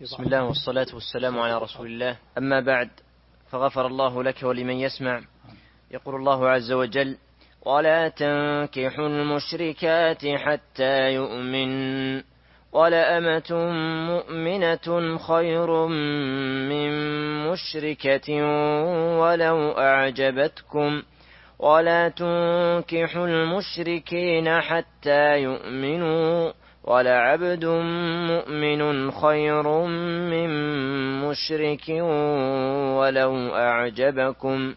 بسم الله والصلاة والسلام على رسول الله. أما بعد، فغفر الله لك ولمن يسمع. يقول الله عز وجل: ولا تنكحوا المشركات حتى يؤمن ولأمة مؤمنة خير من مشركة ولو أعجبتكم ولا تنكحوا المشركين حتى يؤمنوا ولعبد مؤمن خير من مشرك ولو أعجبكم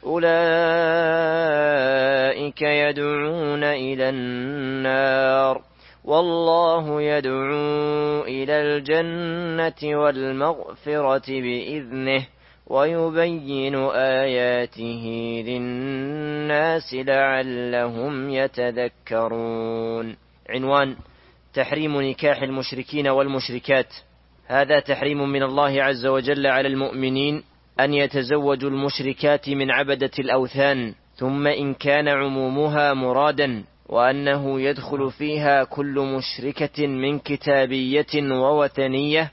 أولئك يدعون إلى النار والله يدعو إلى الجنة والمغفرة بإذنه ويبين آياته للناس لعلهم يتذكرون. عنوان: تحريم نكاح المشركين والمشركات. هذا تحريم من الله عز وجل على المؤمنين أن يتزوجوا المشركات من عبدة الأوثان، ثم إن كان عمومها مرادا، وأنه يدخل فيها كل مشركة من كتابية ووثنية،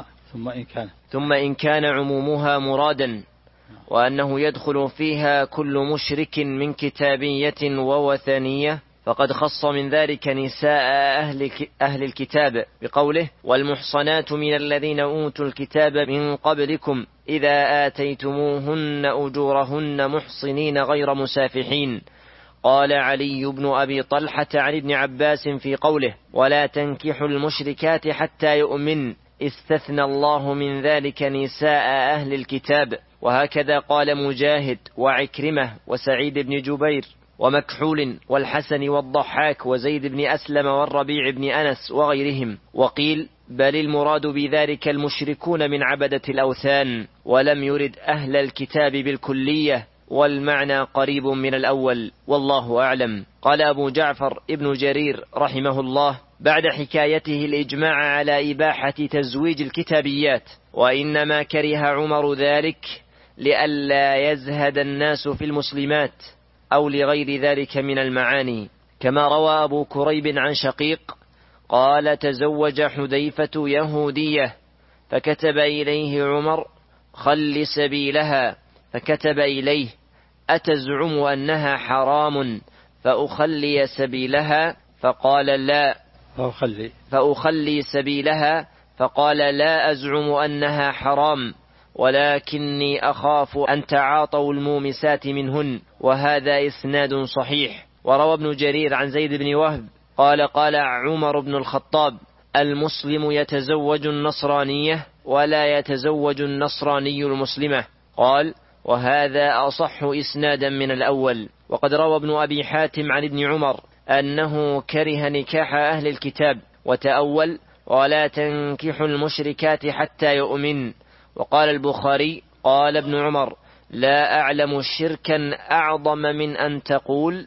ثم إن كان عمومها مرادا، وأنه يدخل فيها كل مشرك من كتابية ووثنية، فقد خص من ذلك نساء أهل الكتاب بقوله: والمحصنات من الذين أوتوا الكتاب من قبلكم إذا آتيتموهن أجورهن محصنين غير مسافحين. قال علي بن أبي طلحة عن ابن عباس في قوله: ولا تنكحوا المشركات حتى يؤمن، استثنى الله من ذلك نساء أهل الكتاب. وهكذا قال مجاهد وعكرمة وسعيد بن جبير ومكحول والحسن والضحاك وزيد بن أسلم والربيع بن أنس وغيرهم. وقيل: بل المراد بذلك المشركون من عبدة الأوثان، ولم يرد أهل الكتاب بالكلية، والمعنى قريب من الأول، والله أعلم. قال أبو جعفر ابن جرير رحمه الله بعد حكايته الإجماع على إباحة تزويج الكتابيات: وإنما كره عمر ذلك لئلا يزهد الناس في المسلمات، أو لغير ذلك من المعاني. كما روى أبو كريب عن شقيق قال: تزوج حذيفة يهودية فكتب إليه عمر: خل سبيلها، فكتب إليه: أتزعم أنها حرام فأخلي سبيلها؟ فقال: لا. فأخلي سبيلها، فقال: لا أزعم أنها حرام، ولكني أخاف أن تعاطوا المومسات منهن. وهذا إسناد صحيح. وروى ابن جرير عن زيد بن وهب قال عمر بن الخطاب: المسلم يتزوج النصرانية ولا يتزوج النصراني المسلمة. قال: وهذا أصح إسنادا من الأول. وقد روى ابن أبي حاتم عن ابن عمر أنه كره نكاح أهل الكتاب، وتأول: ولا تنكحوا المشركات حتى يؤمن. وقال البخاري: قال ابن عمر: لا أعلم شركا أعظم من أن تقول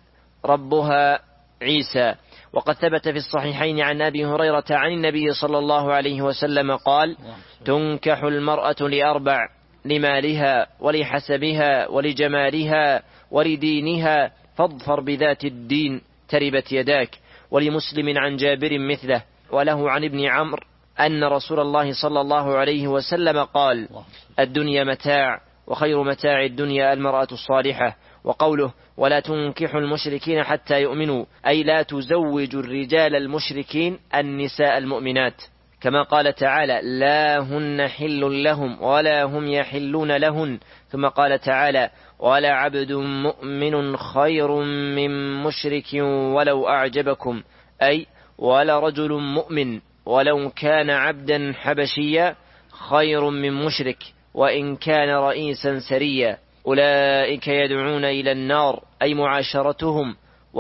ربها عيسى. وقد ثبت في الصحيحين عن أبي هريرة عن النبي صلى الله عليه وسلم قال: تنكح المرأة لأربع: لمالها ولحسبها ولجمالها ولدينها، فاظفر بذات الدين تربت يداك. ولمسلم عن جابر مثله. وله عن ابن عمرو أن رسول الله صلى الله عليه وسلم قال: الدنيا متاع، وخير متاع الدنيا المرأة الصالحة. وقوله: ولا تنكحوا المشركين حتى يؤمنوا، أي لا تزوجوا الرجال المشركين النساء المؤمنات، كما قال تعالى: لا هن حل لهم ولا هم يحلون لهن. ثم قال تعالى: ولا عبد مؤمن خير من مشرك ولو أعجبكم، أي ولا رجل مؤمن ولو كان عبدا حبشيا خير من مشرك وإن كان رئيسا سريا. أولئك يدعون إلى النار، أي معاشرتهم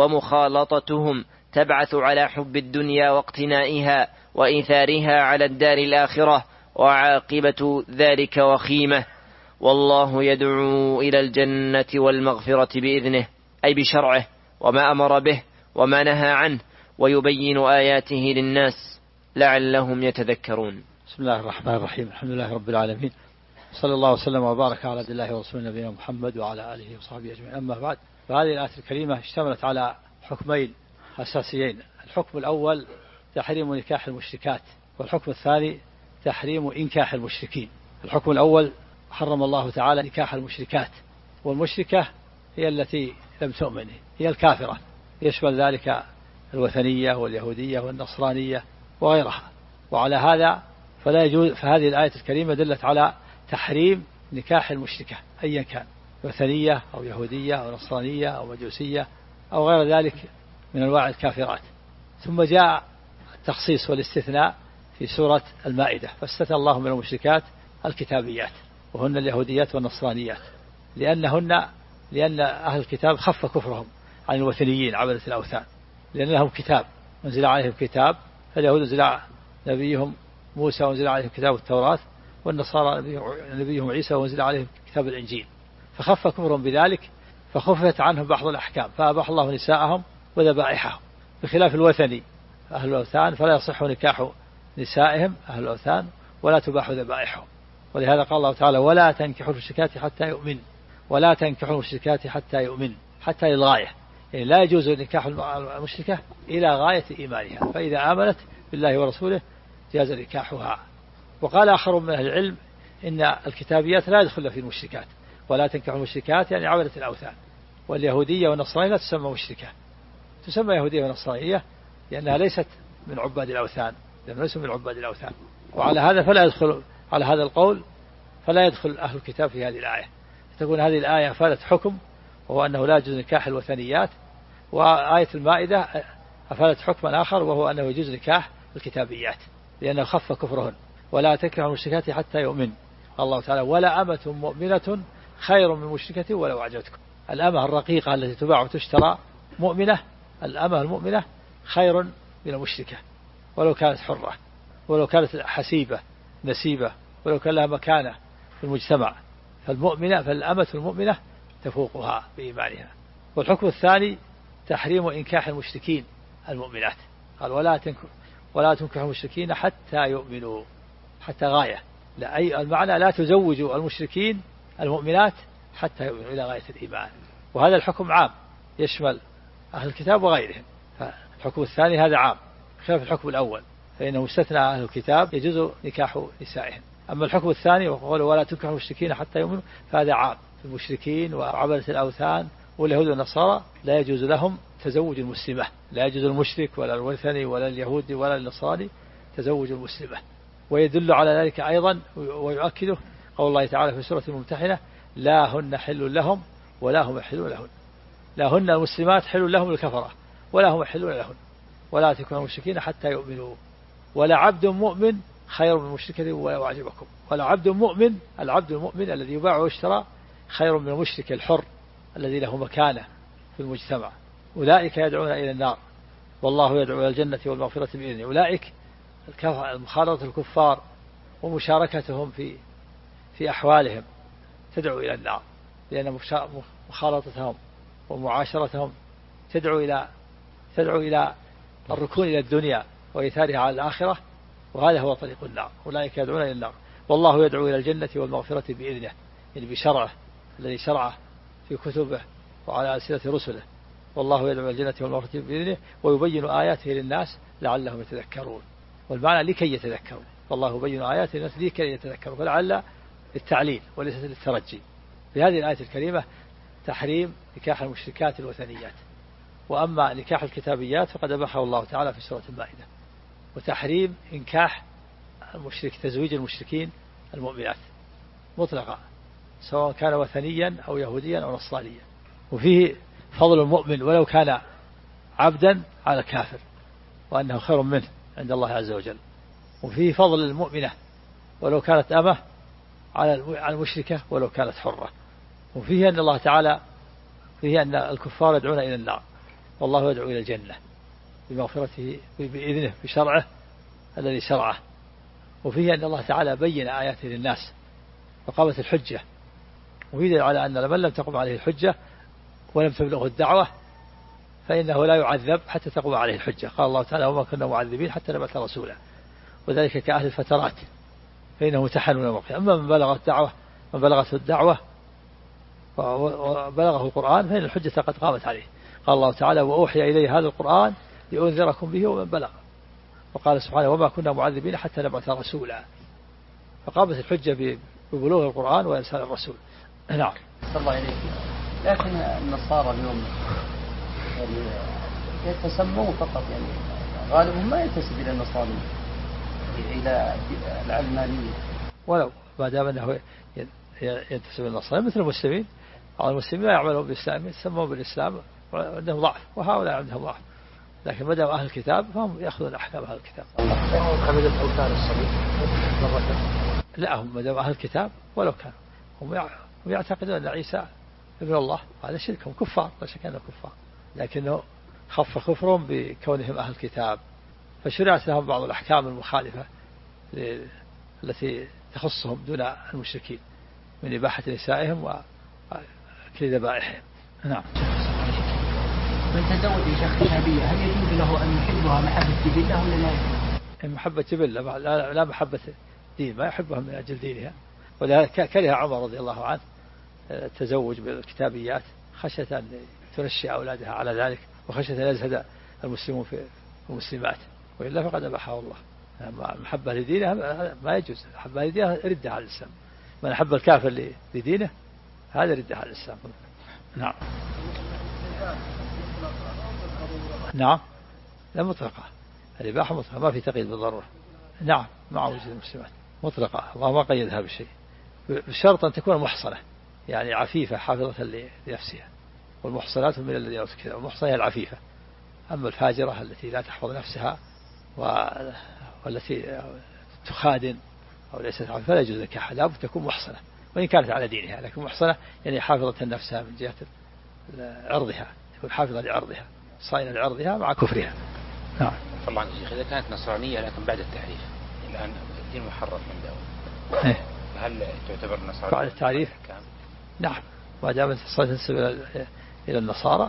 ومخالطتهم تبعث على حب الدنيا واقتنائها وإيثارها على الدار الآخرة، وعاقبة ذلك وخيمة. والله يدعو إلى الجنة والمغفرة بإذنه، أي بشرعه وما أمر به وما نهى عنه، ويبين آياته للناس لعلهم يتذكرون. بسم الله الرحمن الرحيم. الحمد لله رب العالمين، صلى الله وسلم وبارك على عبد الله ورسوله نبينا محمد وعلى آله وصحبه أجمعين. أما بعد، فهذه الآية الكريمة اشتملت على حكمين أساسيين: الحكم الأول تحريم نكاح المشركات، والحكم الثاني تحريم إنكاح المشركين. الحكم الأول حرم الله تعالى نكاح المشركات، والمشركة هي التي لم تؤمن، هي الكافرة، يشمل ذلك الوثنية واليهودية والنصرانية وغيرها. وعلى هذا فلا يجوز، فهذه الآية الكريمة دلت على تحريم نكاح المشركة أيا كان، وثنية أو يهودية أو نصرانية أو مجوسية أو غير ذلك من أنواع الكافرات. ثم جاء التخصيص والاستثناء في سورة المائدة، فاستثنى الله من المشركات الكتابيات وهن اليهوديات والنصرانيات، لأن أهل الكتاب خف كفرهم عن الوثنيين عبدة الأوثان، لأن لهم كتاب انزل عليهم كتاب، فاليهود انزل نبيهم موسى وانزل عليهم كتاب التوراة، والنصارى نبيهم عيسى وانزل عليهم كتاب الإنجيل، فخف كفرهم بذلك، فخفت عنهم بعض الأحكام، فأباح الله نساءهم وذبائحهم، بخلاف الوثني أهل الأوثان فلا يصح نكاح نسائهم أهل الأوثان ولا تباح ذبائحهم. ولهذا قال الله تعالى ولا تنكحوا المشركات حتى يؤمن، ولا تنكحوا المشركات حتى يؤمن، حتى للغاية، يعني لا يجوز نكاح المشركة إلى غاية إيمانها، فإذا آمنت بالله ورسوله جاز نكاحها. وقال آخر من أهل العلم إن الكتابيات لا يدخل في المشركات، ولا تنكحوا المشركات يعني عبدة الأوثان، واليهودية والنصرانية لا تسمى مشركة، تسمى يهودية ونصرانية لأنها ليست من عباد الأوثان، ليسوا من عباد الأوثان. وعلى هذا فلا يدخل، على هذا القول فلا يدخل أهل الكتاب في هذه الآية، تكون هذه الآية أفادت حكم وهو أنه لا يجوز نكاح الوثنيات، وآية المائدة أفادت حكما آخر وهو أنه يجوز نكاح الكتابيات لأنه خف كفرهن. ولا تنكحوا المشركات حتى يؤمن، الله تعالى ولا أمة مؤمنة خير من مشركة ولو أعجبتكم. الأمة الرقيقة التي تباع وتشترى مؤمنة، الأمة المؤمنة خير من المشركة ولو كانت حرة، ولو كانت حسيبة نسيبة، ولو كان لها مكانة في المجتمع، فالأمة المؤمنة تفوقها بإيمانها. والحكم الثاني تحريم إنكاح المشركين المؤمنات، قال ولا تنكحوا المشركين حتى يؤمنوا، حتى غاية، لا أي المعنى لا تزوجوا المشركين المؤمنات حتى يؤمنوا إلى غاية الإيمان. وهذا الحكم عام يشمل أهل الكتاب وغيرهم، فالحكم الثاني هذا عام خلاف الحكم الأول فإنه استثنى أهل الكتاب يجوز نكاح نسائهم. أما الحكم الثاني وقوله ولا تنكحوا المشركين حتى يؤمنوا فهذا عام في المشركين وعبدة الأوثان واليهود والنصارى، لا يجوز لهم تزوج المسلمة، لا يجوز المشرك ولا الوثني ولا اليهودي ولا النصراني تزوج المسلمة. ويدل على ذلك أيضا ويؤكده قول الله تعالى في سورة الممتحنة لا هن حل لهم ولا هم يحلون لهن، لا هن المسلمات حل لهم الكفرة ولا هم يحلون لهن، ولا تكونوا المشركين حتى يؤمنوا، ولا عبد مؤمن خير من مشرك ولو أعجبكم، ولا عبد مؤمن، العبد المؤمن الذي يباع ويشترى خير من المشرك الحر الذي له مكانة في المجتمع. أولئك يدعون إلى النار والله يدعو إلى الجنة والمغفرة بإذنه. أولئك مخالطة الكفار ومشاركتهم في أحوالهم تدعو إلى النار، لأن مخالطتهم ومعاشرتهم تدعو إلى الركون إلى الدنيا وإيثارها على الآخرة، وهذا هو طريق النار. أولئك يدعون إلى النار والله يدعو إلى الجنة والمغفرة بإذنه، يعني بشرعه الذي شرعه في كتبه وعلى ألسنة رسله، والله يدعو إلى الجنة والمغفرة بإذنه ويبين آياته للناس لعلهم يتذكرون. والمعنى لكي يتذكروا، والله يبين آياته للناس لكي يتذكروا، فلعل للتعليل وليس للترجي. في هذه الآية الكريمة تحريم نكاح المشركات الوثنيات، وأما نكاح الكتابيات فقد أباحه الله تعالى في سورة المائدة. وتحريم إنكاح المشرك، تزويج المشركين المؤمنات مطلقا سواء كان وثنيا أو يهوديا أو نصرانيا. وفيه فضل المؤمن ولو كان عبدا على الكافر وأنه خير منه عند الله عز وجل. وفيه فضل المؤمنة ولو كانت أمه على المشركة ولو كانت حرة. وفيه أن الله تعالى فيه أن الكفار يدعون إلى النار والله يدعو إلى الجنة بمغفرته بإذنه بشرعه الذي شرعه. وفيه أن الله تعالى بين آياته للناس وقامت الحجة، وفيه على أن من لم تقم عليه الحجة ولم تبلغه الدعوة فإنه لا يعذب حتى تقوم عليه الحجة. قال الله تعالى وما كنا معذبين حتى نبعث رسولا، وذلك كأهل الفترات فإنه امتحن يوم القيامة. أما من بلغت الدعوة وبلغه القرآن فإن الحجة قد قامت عليه. قال الله تعالى وأوحي إلي هذا القرآن لأنذركم به ومن بلغ. وقال سبحانه وما كنا معذبين حتى نبعث رسولا، فقامت الحجة ببلوغ القرآن وإرسال الرسول. نعم. صلى الله عليه. لكن النصارى اليوم يعني يتسمون فقط، يعني غالبهم ما ينتسب إلى النصرانية، إلى العلمانية، ولو ما دام أنه ينتسب إلى النصرانية مثل المسلمين. المسلمين لا يعملون بالإسلام، يسمون بالإسلام وعندهم ضعف، وهؤلاء عندهم ضعف، لكن ما دام أهل الكتاب فهم يأخذون أحكام أهل الكتاب. عبد الأوثان الصليب لا، هم ما دام أهل الكتاب ولو كانوا هم يعتقدون أن عيسى ابن الله، هذا شركهم كفار، لا شك أنهم كفار، لكنه خف كفرهم بكونهم أهل الكتاب، فشرعت لهم بعض الأحكام المخالفة التي تخصهم دون المشركين من إباحة نسائهم وأكل ذبائحهم. نعم. من تزوج شيخ كتابية هل يجوز له أن يحبها محبة جبلة ولا لا يجوز؟ محبة جبلة، لا محبة دين، ما يحبها من أجل دينها، ولا كره عمر رضي الله عنه التزوج بالكتابيات خشية أن تنشئ أولادها على ذلك، وخشية أن يزهد المسلمون في المسلمات، وإلا فقد أباحه الله. محبة لدينها ما يجوز، محبة لدينها ردها على الإسلام، من أحب الكافر لدينه هذا ردها على الإسلام. نعم. نعم، لا مطلقة، الإباحة مطلقة، ما في تقييد بالضرورة. نعم، مع وجود المسلمات مطلقة، الله ما قيدها بشيء، بشرط أن تكون محصنة، يعني عفيفة حافظة لنفسها، والمحصنات من الذين أوتوا الكتاب، والمحصنة هي العفيفة، أما الفاجرة التي لا تحفظ نفسها والتي تخادن أو ليست عفيفة فلا يجوز نكاحها، لابد تكون محصنة، وإن كانت على دينها، لكن محصنة يعني حافظة نفسها من جهة عرضها، تكون حافظة لعرضها صائنة لعرضها مع كفرها. نعم. طبعا شيخ، إذا كانت نصرانية لكن بعد التحريف، الآن الدين محرف من دولة، هل تعتبر نصرانية بعد التعريف؟ نعم، ما دامت تنسب إلى النصارى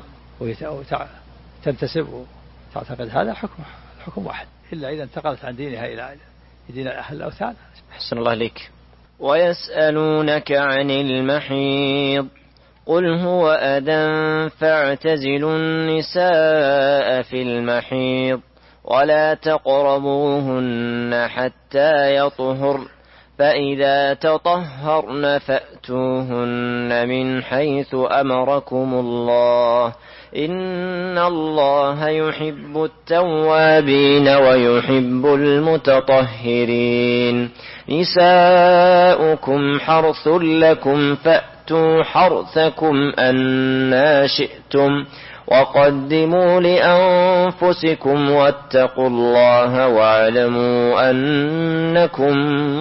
وتنتسب وتعتقد هذا حكم واحد، إلا إذا انتقلت عن دينها إلى دين أهل الأوثان. أحسن الله عليك. ويسألونك عن المحيض قل هو أذى فاعتزلوا النساء في المحيض ولا تقربوهن حتى يطهر فإذا تطهرن فأتوهن من حيث أمركم الله إن الله يحب التوابين ويحب المتطهرين نساؤكم حرث لكم فأتوا حرثكم أنى شئتم وقدموا لأنفسكم واتقوا الله واعلموا أنكم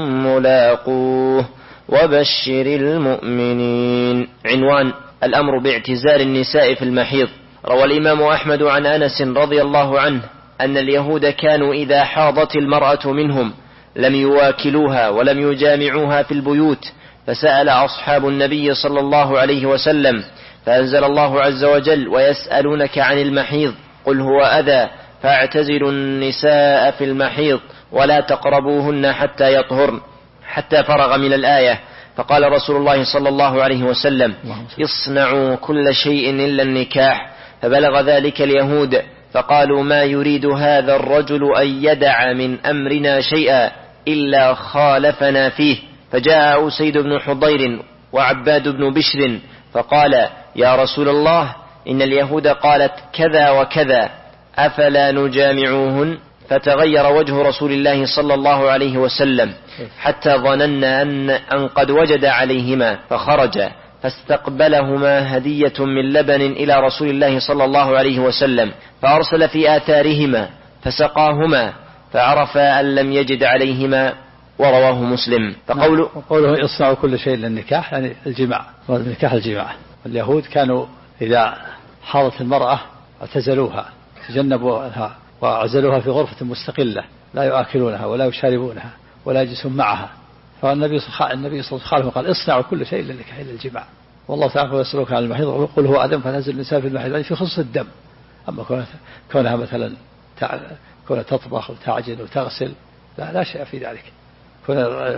ملاقوه وبشر المؤمنين. عنوان: الأمر باعتزال النساء في المحيض. روى الإمام أحمد عن أنس رضي الله عنه أن اليهود كانوا إذا حاضت المرأة منهم لم يواكلوها ولم يجامعوها في البيوت، فسأل أصحاب النبي صلى الله عليه وسلم فأنزل الله عز وجل: ويسألونك عن المحيض قل هو أذى فاعتزلوا النساء في المحيض ولا تقربوهن حتى يطهرن، حتى فرغ من الآية. فقال رسول الله صلى الله عليه وسلم: اصنعوا كل شيء إلا النكاح. فبلغ ذلك اليهود فقالوا: ما يريد هذا الرجل أن يدع من أمرنا شيئا إلا خالفنا فيه. فجاء أسيد بن حضير وعباد بن بشر فقال: يا رسول الله إن اليهود قالت كذا وكذا أفلا نجامعوهن؟ فتغير وجه رسول الله صلى الله عليه وسلم حتى ظننا أن قد وجد عليهما، فخرج فاستقبلهما هدية من لبن إلى رسول الله صلى الله عليه وسلم، فأرسل في آثارهما فسقاهما فعرف أن لم يجد عليهما، ورواه مسلم. فقوله اصنعوا كل شيء للنكاح يعني الجماع، والنكاح الجماع. واليهود كانوا إذا حاضت المرأة اعتزلوها، تجنبوها وعزلوها في غرفة مستقلة، لا يؤكلونها ولا يشاربونها ولا يجلسون معها. فالنبي صلى الله عليه وسلم قال: اصنعوا كل شيء للنكاح إلا الجماع. والله تعالى يسألك عن المحيض قل هو أذى فاعتزلوا النساء في المحيض، يعني في خصوص الدم. أما كونها مثلا كونها تطبخ وتعجن وتغسل لا شيء في ذلك. كون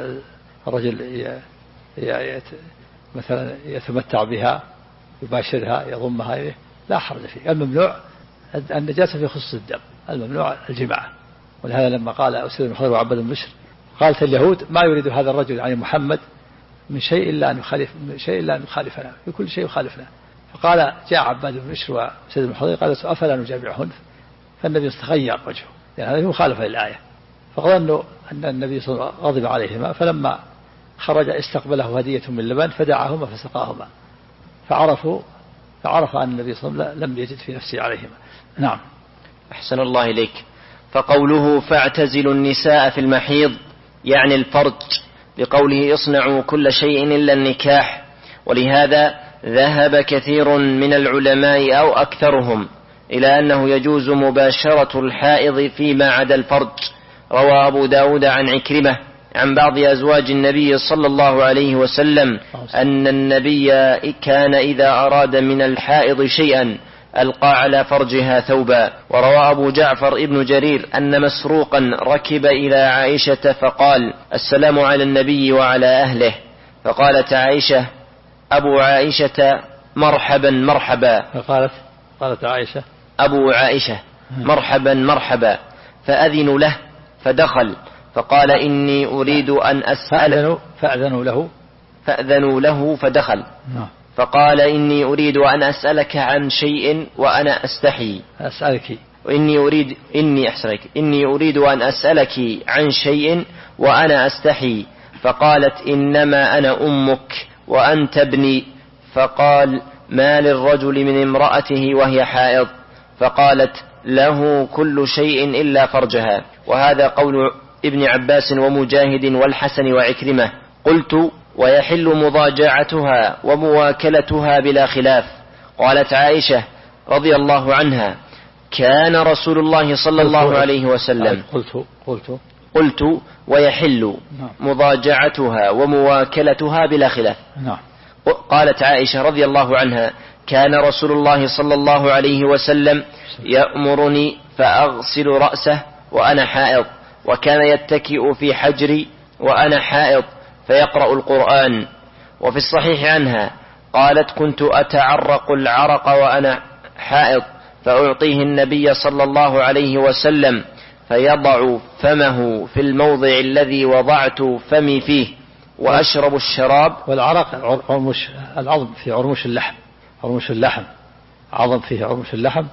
الرجل مثلا يتمتع بها يباشرها يضمها لا حرج فيه. الممنوع النجاسة في خصوص الدم، الممنوع الجماع. ولهذا لما قال أسيد بن حضير وعباد بن بشر قالت اليهود ما يريد هذا الرجل يعني محمد من شيء إلا أن يخالفنا في كل شيء يخالفنا. فقال جاء عباد بن بشر وسيد بن حضير قال أفلا نجامعهن، فالنبي تغير وجهه لأن هذه مخالفة للآية، فظنوا أن النبي صلى الله عليه وسلم غضب عليهما، فلما خرج استقبله هدية من لبن فدعاهما فسقاهما، فعرف أن النبي صلى الله عليه وسلم لم يجد في نفسه عليهما. نعم. أحسن الله إليك. فقوله فاعتزلوا النساء في المحيض يعني الفرج، بقوله اصنعوا كل شيء إلا النكاح، ولهذا ذهب كثير من العلماء أو أكثرهم إلى أنه يجوز مباشرة الحائض فيما عدا الفرج. روى أبو داود عن عكرمة عن بعض أزواج النبي صلى الله عليه وسلم أن النبي كان إذا أراد من الحائض شيئا ألقى على فرجها ثوبا. وروى أبو جعفر ابن جرير أن مسروقا ركب إلى عائشة فقال السلام على النبي وعلى أهله، فقالت عائشة أبو عائشة مرحبا مرحبا، قالت عائشة أبو عائشة مرحبا مرحبا، فأذن له فدخل فقال إني أريد أن أسأل، فأذنوا له فدخل فقال إني أريد أن أسألك عن شيء وأنا أستحي، إني أريد أن أسألك عن شيء وأنا أستحي، فقالت إنما أنا أمك وأنت ابني، فقال ما للرجل من امرأته وهي حائض؟ فقالت له كل شيء إلا فرجها. وهذا قول ابن عباس ومجاهد والحسن وعكرمة. قلت ويحل مضاجعتها ومواكلتها بلا خلاف. قالت عائشة رضي الله عنها كان رسول الله صلى الله عليه وسلم قلت ويحل مضاجعتها ومواكلتها بلا خلاف. قالت عائشة رضي الله عنها كان رسول الله صلى الله عليه وسلم يأمرني فأغسل رأسه وأنا حائض، وكان يتكئ في حجري وأنا حائض فيقرأ القرآن. وفي الصحيح عنها قالت كنت أتعرق العرق وأنا حائض فأعطيه النبي صلى الله عليه وسلم فيضع فمه في الموضع الذي وضعت فمي فيه وأشرب الشراب. والعرق العظم في عرموش اللحم، عظم فيه عرموش اللحم.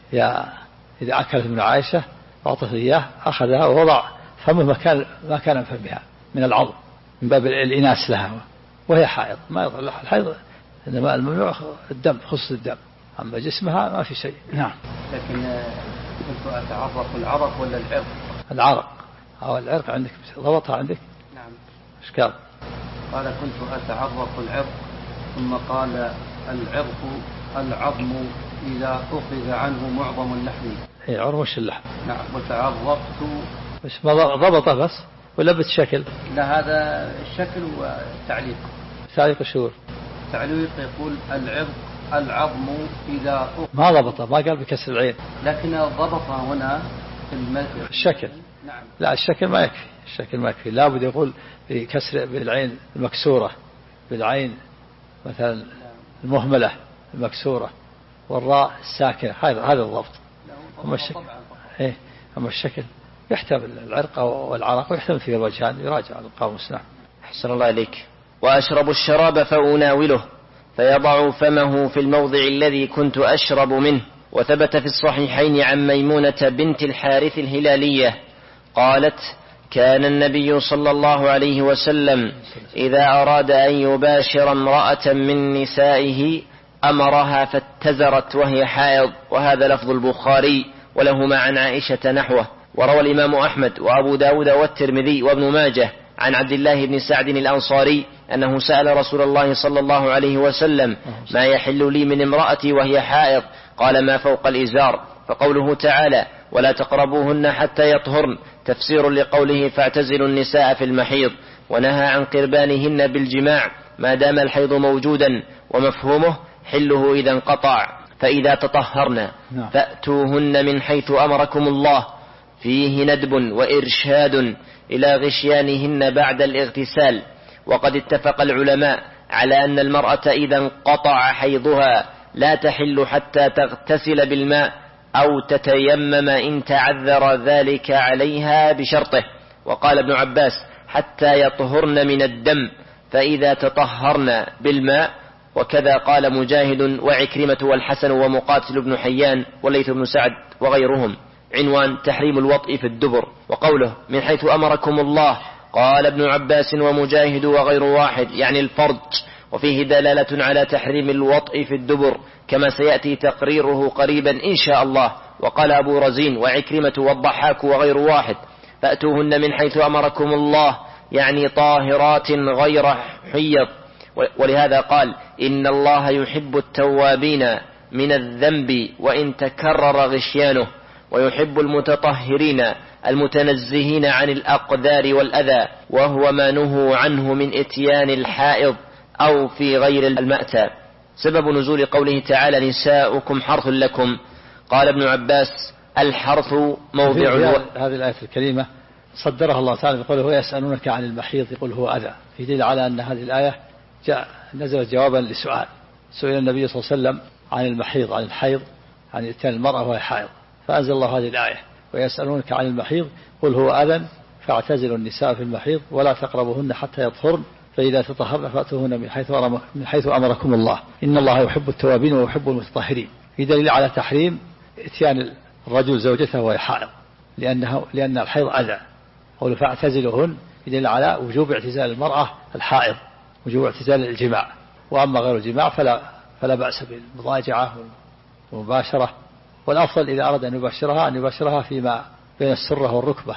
إذا أكلت من عائشة أعطته إياه أخذها ووضع فمه ما كان فمها من العظم من باب الإناس لها وهي حائض. ما يضر لها الحيض، إنما الممنوع الدم، خص الدم، أما جسمها ما في شيء. نعم. لكن كنت أتعرق العرق ولا العرق؟ العرق أو العرق عندك ضبطها عندك؟ نعم. إشكال. قال كنت أتعرق العرق، ثم قال العرق العظم إذا أخذ عنه معظم اللحم. هي عرمش اللحم. نعم. وتعرقت بس ما ضبطه بس ولا بالشكل؟ لا هذا الشكل وتعليق. تعليق الشهور. تعليق يقول العرق العظم إذا أخذ. ما ضبطه، ما قال بكسر العين. لكن ضبطها هنا في الشكل. نعم. لا الشكل ما يكفي، لابد يقول بكسر بالعين المكسورة، بالعين مثلا المهملة المكسورة والراء الساكنة، هذا الضبط. أما الشكل يحتمل العرق والعرق ويحتمل فيه الوجهان، يراجع القاموس. نعم. أحسن الله إليك. وأشرب الشراب فأناوله فيضع فمه في الموضع الذي كنت أشرب منه. وثبت في الصحيحين عن ميمونة بنت الحارث الهلالية قالت كان النبي صلى الله عليه وسلم إذا أراد أن يباشر امرأة من نسائه أمرها فاتزرت وهي حائض. وهذا لفظ البخاري ولهما عن عائشة نحوه. وروى الإمام أحمد وأبو داود والترمذي وابن ماجه عن عبد الله بن سعد الأنصاري أنه سأل رسول الله صلى الله عليه وسلم ما يحل لي من امرأتي وهي حائض؟ قال ما فوق الإزار. فقوله تعالى ولا تقربوهن حتى يطهرن تفسير لقوله فاعتزلوا النساء في المحيض، ونهى عن قربانهن بالجماع ما دام الحيض موجودا، ومفهومه حله إذا انقطع. فإذا تطهرن فأتوهن من حيث أمركم الله، فيه ندب وإرشاد إلى غشيانهن بعد الاغتسال. وقد اتفق العلماء على أن المرأة إذا انقطع حيضها لا تحل حتى تغتسل بالماء أو تتيمم إن تعذر ذلك عليها بشرطه. وقال ابن عباس حتى يطهرن من الدم، فإذا تطهرن بالماء. وكذا قال مجاهد وعكرمة والحسن ومقاتل بن حيان وليث بن سعد وغيرهم. عنوان: تحريم الوطء في الدبر. وقوله: من حيث أمركم الله، قال ابن عباس ومجاهد وغير واحد، يعني الفرج، وفيه دلالة على تحريم الوطء في الدبر كما سيأتي تقريره قريبا إن شاء الله. وقال أبو رزين وعكرمة والضحاك وغير واحد: فأتوهن من حيث أمركم الله، يعني طاهرات غير حيض. ولهذا قال: إن الله يحب التوابين من الذنب وإن تكرر غشيانه، ويحب المتطهرين المتنزهين عن الأقدار والأذى، وهو ما نهوا عنه من إتيان الحائض أو في غير المأتى. سبب نزول قوله تعالى: نساؤكم حرث لكم. قال ابن عباس: الحرث موضع هذه الآية الكريمة صدرها الله تعالى بقوله: ويسألونك عن المحيض يقول هو أذى، في دليل على أن هذه الآية نزلت جوابا لسؤال سئل النبي صلى الله عليه وسلم عن المحيض، عن الحيض، عن إتيان المرأة وهي حائض، فأنزل الله هذه الآية: ويسألونك عن المحيض قل هو أذى فاعتزلوا النساء في المحيض ولا تقربوهن حتى يطهرن فإذا تطهرن فأتوهن من حيث أمركم الله، إن الله يحب التوابين ويحب المتطهرين. في دليل على تحريم إتيان الرجل زوجته وهي حائض، لأن الحيض أذى. قوله فاعتزلوهن يدل على وجوب اعتزال المرأة الحائض، وجوب اعتزال الجماع. وأما غير الجماع فلا بأس بالمضاجعة والمباشرة، والأفضل إذا أراد أن يباشرها فيما بين السرة والركبة،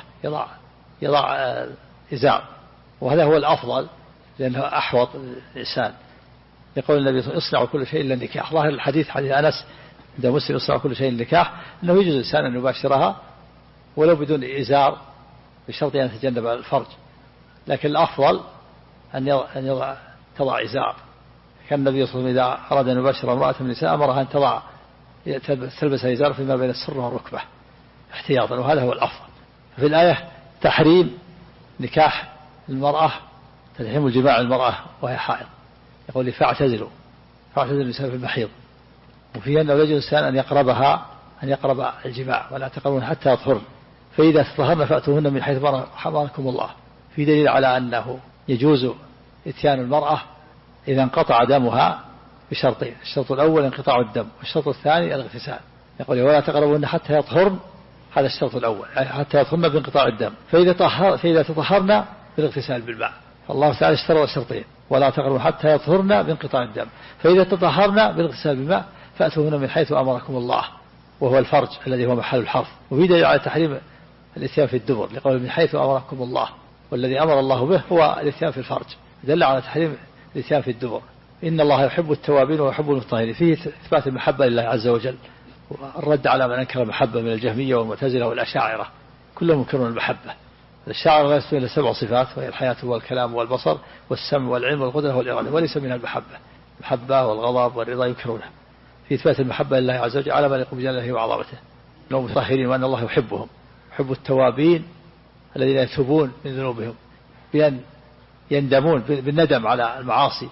يضع إزار، وهذا هو الأفضل لأنه أحوط الإنسان. يقول النبي صلى الله عليه وسلم: اصنعوا كل شيء إلا النكاح. ظاهر الحديث حديث أنس عند مسلم: اصنعوا كل شيء إلا النكاح، أنه يجوز الإنسان أن يباشرها ولو بدون إزار بشرط أن يتجنب الفرج، لكن الأفضل أن تضع إزار. كان النبي صلى الله عليه وسلم إذا أراد أن يباشر امرأة من النساء أمرها أن تلبس إزار فيما بين السرة والركبة احتياطا، وهذا هو الأفضل. في الآية تحريم نكاح المرأة، تحريم الجماع المرأة وهي حائض. يقول لي فاعتزلوا النساء في المحيض، وفيه أنه يجوز الإنسان أن يقرب الجماع ولا تقربون حتى يطهرن، فإذا تطهرن فأتوهن من حيث أمركم الله. في دليل على أنه يجوز إتيان المرأة إذا انقطع دمها بشرطين: الشرط الأول انقطاع الدم، والشرط الثاني الاغتسال. يقول ولا تقربون حتى يطهرن، هذا الشرط الأول، حتى يطهرن بانقطاع الدم. فإذا تطهرن بالاغتسال بالماء، فالله تعالى اشترط شرطين: ولا تقربون حتى يطهرن بانقطاع الدم، فإذا تطهرن بالاغتسال بالماء فأتوهن من حيث أمركم الله، وهو الفرج الذي هو محل الحرث. وفي دليل على تحريم الاتيان في الدبر لقول من حيث أمركم الله، والذي أمر الله به هو الاتيان في الفرج، دل على تحريم الاتيان في الدبر. إن الله يحب التوابين ويحب المتطهرين، فيه إثبات المحبة لله عز وجل، والرد على من أنكر المحبة من الجهمية والمعتزلة والأشاعرة، كلهم ينكرون المحبة. الشاعر لا يستوي إلا 7 صفات، وهي الحياة والكلام والبصر والسمع والعلم والقدرة والإرادة، وليس منها المحبة والغضب والرضا ينكرونها. في إثبات المحبة لله عز وجل على من يقوم بجلاله وعظمته، أنهم متطهرين وأن الله يحبهم، يحب التوابين الذين يتوبون من ذنوبهم بأن يندمون بالندم على المعاصي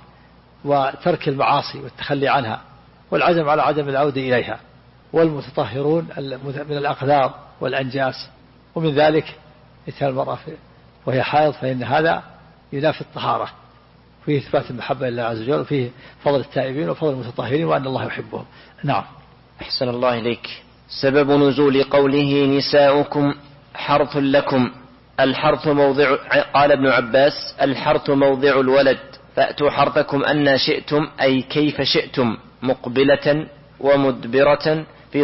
وترك المعاصي والتخلي عنها والعزم على عدم العودة إليها، والمتطهرون من الأقدار والأنجاس. ومن ذلك إتيان المرأة وهي حائض، فإن هذا ينافي الطهارة. فيه إثبات المحبة لله عز وجل، وفيه فضل التائبين وفضل المتطهرين وأن الله يحبهم. نعم. أحسن الله إليك. سبب نزول قوله نساؤكم حرث لكم. الحرث موضع، قال ابن عباس: الحرث موضع الولد، فأتوا حرثكم أن شئتم، أي كيف شئتم، مقبلة ومدبرة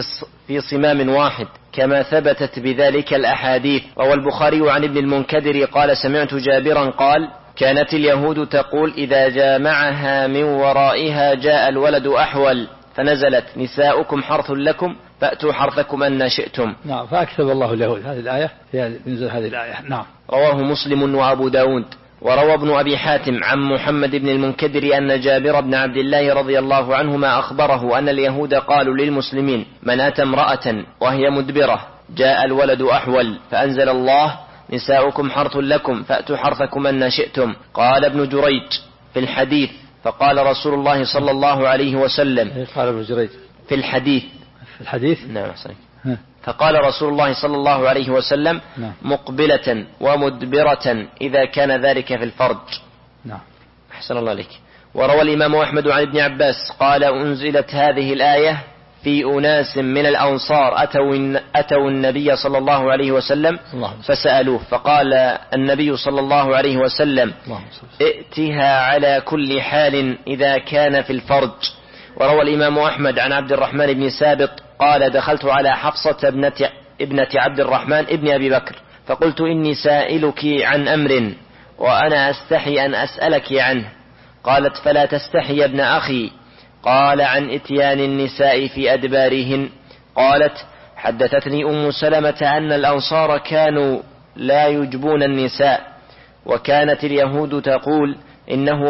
في صمام واحد، كما ثبتت بذلك الأحاديث. روى البخاري عن ابن المنكدر قال: سمعت جابرا قال: كانت اليهود تقول إذا جامعها من ورائها جاء الولد أحول، فنزلت نساؤكم حرث لكم فأتوا حرثكم أن شئتم. نعم، فأكتب الله اليهود هذه الآية، نزل هذه الآية. نعم. رواه مسلم وأبو داود. وروى ابن أبي حاتم عن محمد بن المنكدر أن جابر بن عبد الله رضي الله عنهما أخبره أن اليهود قالوا للمسلمين: من أتى امرأة وهي مدبرة جاء الولد أحول، فأنزل الله: نساؤكم حرث لكم فأتوا حرثكم أن شئتم. قال ابن جريج في الحديث: فقال رسول الله صلى الله عليه وسلم. قال ابن جريج في الحديث. في الحديث. نعم. فقال رسول الله صلى الله عليه وسلم مقبلة ومدبرة إذا كان ذلك في الفرج. أحسن الله عليك. وروى الإمام أحمد عن ابن عباس قال أنزلت هذه الآية في أناس من الأنصار أتوا النبي صلى الله عليه وسلم فسألوه فقال النبي صلى الله عليه وسلم ائتها على كل حال إذا كان في الفرج. وروى الإمام أحمد عن عبد الرحمن بن سابط قال دخلت على حفصة ابنة عبد الرحمن ابن أبي بكر فقلت إني سائلك عن أمر وأنا أستحي أن أسألك عنه. قالت فلا تستحي يا ابن أخي. قال عن إتيان النساء في أدبارهن. قالت حدثتني أم سلمة أن الأنصار كانوا لا يجبون النساء وكانت اليهود تقول إنه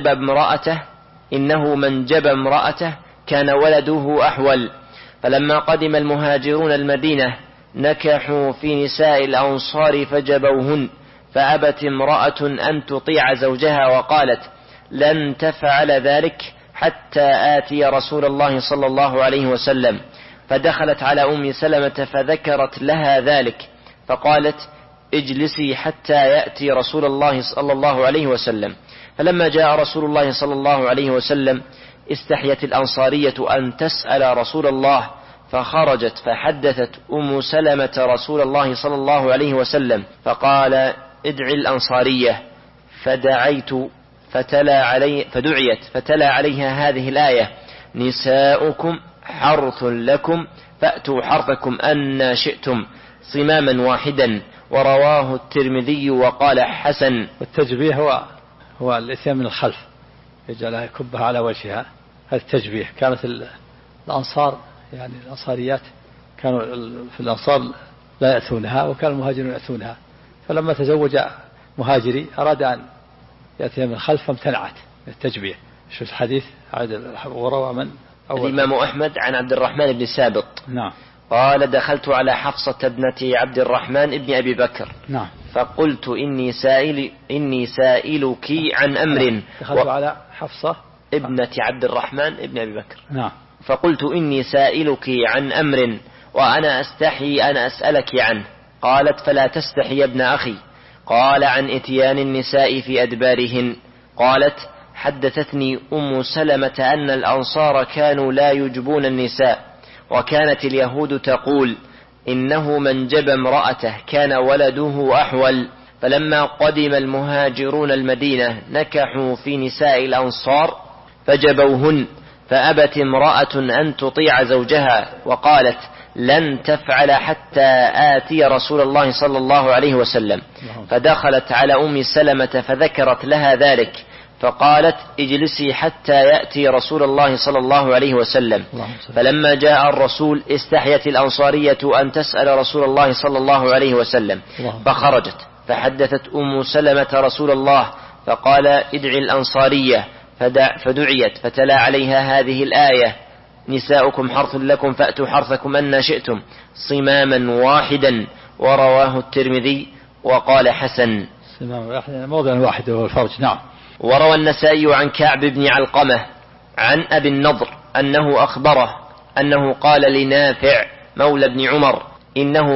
من جب امرأته كان ولده أحول. فلما قدم المهاجرون المدينة نكحوا في نساء الأنصار فجبوهن فأبت امرأة أن تطيع زوجها وقالت لن تفعل ذلك حتى آتي رسول الله صلى الله عليه وسلم. فدخلت على أم سلمة فذكرت لها ذلك فقالت اجلسي حتى يأتي رسول الله صلى الله عليه وسلم. فلما جاء رسول الله صلى الله عليه وسلم استحيت الأنصارية أن تسأل رسول الله فخرجت فحدثت أم سلمة رسول الله صلى الله عليه وسلم فقال ادعي الأنصارية فدعيت فتلا عليها هذه الآية نساؤكم حرث لكم فأتوا حرثكم أن شئتم صماما واحدا. ورواه الترمذي وقال حسن. والتجبيه هو الإتيان من الخلف يجعلها يكبها على وجهها. هذا التجبيه. كانت الأنصار يعني الأنصاريات كانوا في الأنصار لا يأتونها وكان المهاجرون يأتونها فلما تزوج مهاجري أراد أن يأتي من الخلف فامتنعت التجبيه. شو الحديث وروى من الإمام أحمد عن عبد الرحمن بن سابط قال دخلت على حفصة ابنة عبد الرحمن ابن أبي بكر فقلت إني سائلك عن أمر. دخلت على حفصة ابنة عبد الرحمن ابن أبي بكر فقلت إني سائلك عن أمر وأنا أستحي أن أسألك عنه. قالت فلا تستحي يا ابن أخي. قال عن إتيان النساء في أدبارهن. قالت حدثتني أم سلمة أن الأنصار كانوا لا يجبون النساء وكانت اليهود تقول إنه من جب امرأته كان ولده أحول. فلما قدم المهاجرون المدينة نكحوا في نساء الأنصار فجبوهن فأبت امرأة أن تطيع زوجها وقالت لن تفعل حتى آتي رسول الله صلى الله عليه وسلم. فدخلت على أم سلمة فذكرت لها ذلك فقالت اجلسي حتى يأتي رسول الله صلى الله عليه وسلم. فلما جاء الرسول استحيت الأنصارية أن تسأل رسول الله صلى الله عليه وسلم فخرجت فحدثت أم سلمة رسول الله فقال ادعي الأنصارية فدعيت فتلا عليها هذه الآية نساؤكم حرث لكم فأتوا حرثكم أن شئتم صماما واحدا. ورواه الترمذي وقال حسن. موضع واحد هو الفرج. وروى النسائي عن كعب بن علقمة عن أبي النضر أنه أخبره أنه قال لنافع مولى بن عمر إنه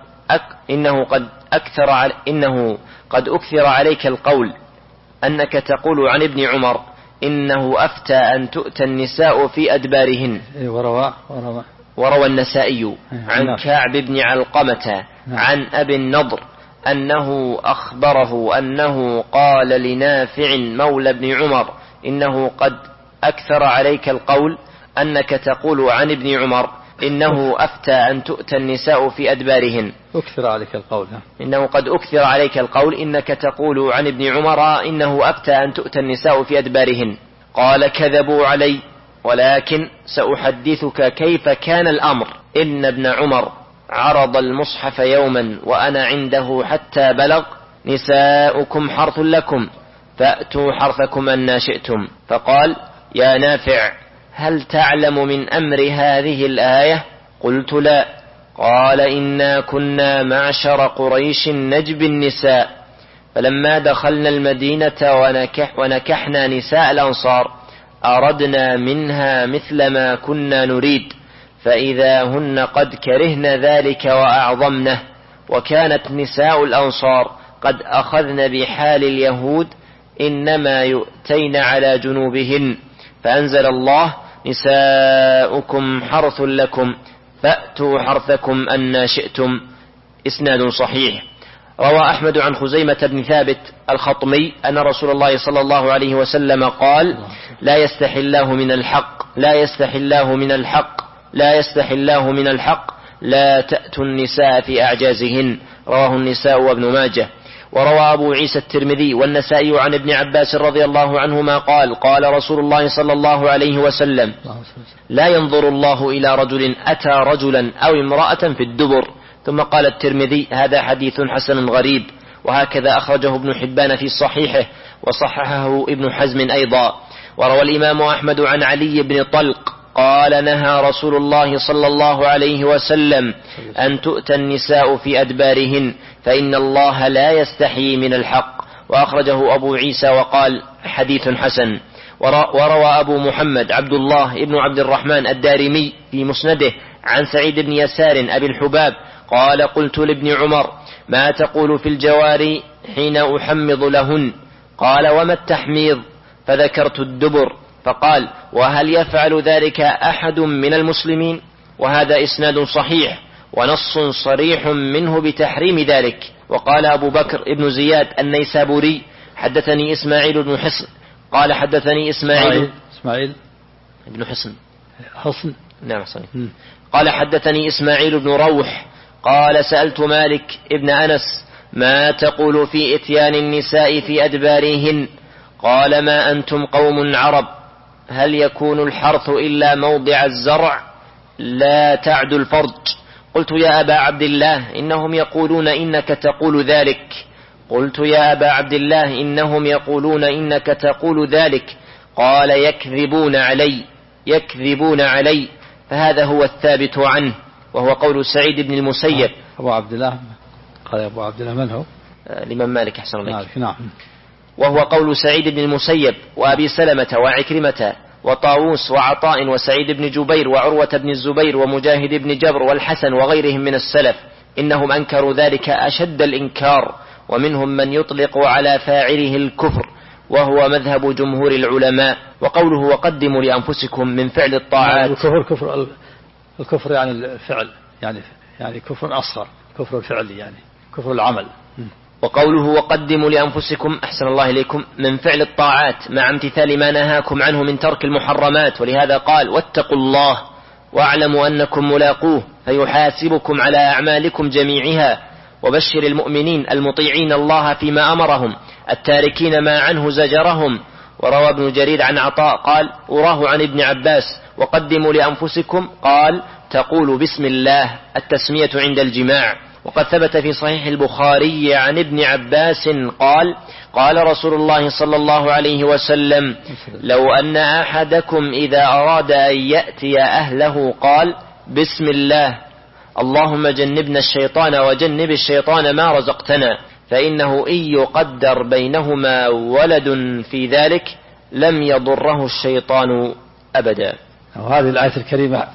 قد أكثر عليك القول أنك تقول عن ابن عمر إنه أفتى أن تؤتى النساء في أدبارهن. وروى النسائي عن كعب بن علقمة عن أبي النضر أنه أخبره أنه قال لنافع مولى بن عمر إنه قد أكثر عليك القول أنك تقول عن ابن عمر إنه أفتى أن تؤتى النساء في أدبارهن. أكثر عليك القول. إنه قد أكثر عليك القول إنك تقول عن ابن عمر إنه أفتى أن تؤتى النساء في أدبارهن. قال كذبوا علي ولكن سأحدثك كيف كان الأمر. إن ابن عمر عرض المصحف يوما وأنا عنده حتى بلغ نساؤكم حرث لكم فأتوا حرثكم أن شئتم. فقال يا نافع هل تعلم من أمر هذه الآية؟ قلت لا. قال إنا كنا معشر قريش نجب النساء فلما دخلنا المدينة ونكحنا نساء الأنصار أردنا منها مثل ما كنا نريد فإذا هن قد كرهن ذلك وأعظمنه. وكانت نساء الأنصار قد أخذن بحال اليهود إنما يؤتين على جنوبهن، فأنزل الله: نساؤكم حرث لكم فأتوا حرثكم أن شئتم. إسناد صحيح. روى أحمد عن خزيمة بن ثابت الخطمي أن رسول الله صلى الله عليه وسلم قال: لا يستحي الله من الحق، لا يستحي الله من الحق، لا يستحي الله من الحق، لا تأتوا النساء في أعجازهن. رواه النساء وابن ماجه. وروى أبو عيسى الترمذي والنسائي عن ابن عباس رضي الله عنهما قال: قال رسول الله صلى الله عليه وسلم: لا ينظر الله إلى رجل أتى رجلا أو امرأة في الدبر. ثم قال الترمذي: هذا حديث حسن غريب. وهكذا أخرجه ابن حبان في صحيحه وصححه ابن حزم أيضا. وروى الإمام أحمد عن علي بن طلق قال: نهى رسول الله صلى الله عليه وسلم أن تؤتى النساء في أدبارهن، فإن الله لا يستحيي من الحق. وأخرجه أبو عيسى وقال: حديث حسن. وروى أبو محمد عبد الله ابن عبد الرحمن الدارمي في مسنده عن سعيد بن يسار أبي الحباب قال: قلت لابن عمر: ما تقول في الجواري حين أحمض لهن؟ قال: وما التحميض؟ فذكرت الدبر، فقال: وهل يفعل ذلك أحد من المسلمين؟ وهذا إسناد صحيح ونص صريح منه بتحريم ذلك. وقال أبو بكر ابن زياد النيسابوري: حدثني إسماعيل بن حصن قال: حدثني إسماعيل بن حصن نعم صحيح. قال: حدثني إسماعيل بن روح قال: سألت مالك ابن أنس: ما تقول في إتيان النساء في أدبارهن؟ قال: ما أنتم قوم عرب، هل يكون الحرث إلا موضع الزرع لا تعد الفرج؟ قلت: يا أبا عبد الله إنهم يقولون إنك تقول ذلك. قلت: يا أبا عبد الله إنهم يقولون إنك تقول ذلك. قال: يكذبون علي. فهذا هو الثابت عنه، وهو قول سعيد بن المسيب. أبو عبد الله قال: أبو عبد الله من هو؟ الإمام مالك أحسن الله. نعم. وهو قول سعيد بن المسيب وأبي سلمة وعكرمة وطاووس وعطاء وسعيد بن جبير وعروة بن الزبير ومجاهد بن جبر والحسن وغيرهم من السلف. إنهم أنكروا ذلك أشد الإنكار، ومنهم من يطلق على فاعله الكفر، وهو مذهب جمهور العلماء. وقوله: وقدموا لأنفسكم من فعل الطاعات. الكفر يعني الفعل، يعني كفر أصغر، كفر الفعل يعني كفر العمل. وقوله: وقدموا لأنفسكم أحسن الله إليكم من فعل الطاعات مع امتثال ما نهاكم عنه من ترك المحرمات. ولهذا قال: واتقوا الله واعلموا أنكم ملاقوه فيحاسبكم على أعمالكم جميعها. وبشر المؤمنين المطيعين الله فيما أمرهم التاركين ما عنه زجرهم. وروى ابن جرير عن عطاء قال: أراه عن ابن عباس: وقدموا لأنفسكم قال: تقول بسم الله، التسمية عند الجماع. وقد ثبت في صحيح البخاري عن ابن عباس قال: قال رسول الله صلى الله عليه وسلم: لو أن أحدكم إذا أراد أن يأتي أهله قال: بسم الله، اللهم جنبنا الشيطان وجنب الشيطان ما رزقتنا، فإنه إن يقدر بينهما ولد في ذلك لم يضره الشيطان أبدا. وهذه الآية الكريمة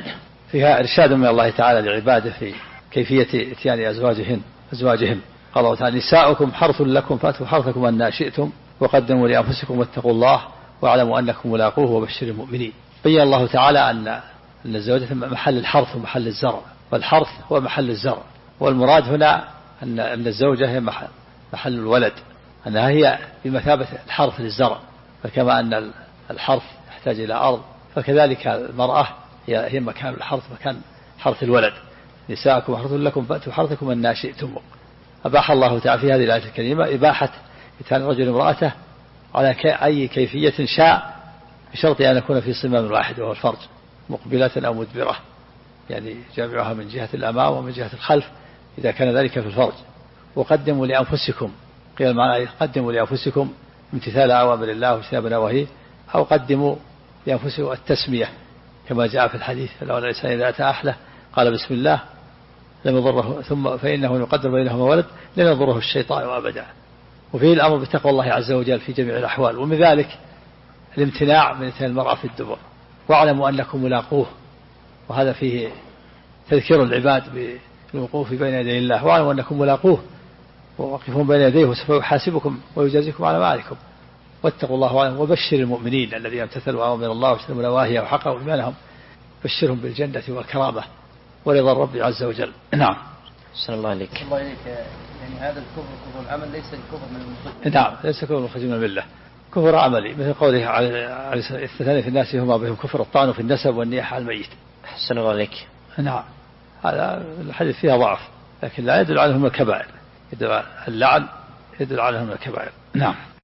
فيها إرشاد من الله تعالى لعباده في كيفية إتيان أزواجهم. قال الله تعالى: نساؤكم حرث لكم فأتوا حرثكم أن شئتم وقدموا لأنفسكم واتقوا الله واعلموا أنكم ملاقوه وبشر المؤمنين. بين الله تعالى أن الزوجة محل الحرث ومحل الزرع، والحرث هو محل الزرع، والمراد هنا أن الزوجة هي محل الولد، أنها هي بمثابة الحرث للزرع. فكما أن الحرث يحتاج إلى أرض، فكذلك المرأة هي مكان الحرث، مكان حرث الولد. نساءكم حرث لكم فأتوا حرثكم أن شئتم. أباح الله تعالى في هذه الآية الكريمة إباحة إتيان الرجل امرأته على أي كيفية شاء، بشرط أن يكون في صمام واحد وهو الفرج، مقبلة أو مدبرة، يعني جميعها من جهة الأمام ومن جهة الخلف إذا كان ذلك في الفرج. وقدموا لأنفسكم، قيل معنى قدموا لأنفسكم امتثال أوامر الله واجتناب نواهيه، أو قدموا لأنفسكم التسمية كما جاء في الحديث: لو أن الإنسان إذا أتى أهله قال بسم الله لم يضره، ثم فإنه يقدر بينهما ولد لم يضره الشيطان أبدا. وفيه الأمر بتقوى الله عز وجل في جميع الأحوال. ومن ذلك الامتناع من إتيان المرأة في الدبر. واعلموا أنكم ملاقوه وهذا فيه تذكير العباد بالوقوف بين يدي الله، واعلموا أنكم ملاقوه وواقفون بين يديه وسوف يحاسبكم ويجازيكم على أعمالكم، واتقوا الله واعلموا، وبشر المؤمنين الذين امتثلوا أوامر الله واجتنبوا نواهيه وحققوا إيمانهم بشرهم بالجنة والكرامة ورضا الرب عز وجل. نعم. أحسن الله عليك. الله عليك. يعني هذا الكفر كفر العمل ليس الكفر من المخرج. نعم، ليس كفر المخرج من الملة، كفر عملي، مثل قوله على اثنتان في الناس هما بهم كفر: الطعن في النسب والنياحة على الميت. أحسن الله عليك. نعم، هذا الحديث فيها ضعف، لكن لا يدل عليهم الكبائر، يدل اللعن يدل عليهم الكبائر. نعم.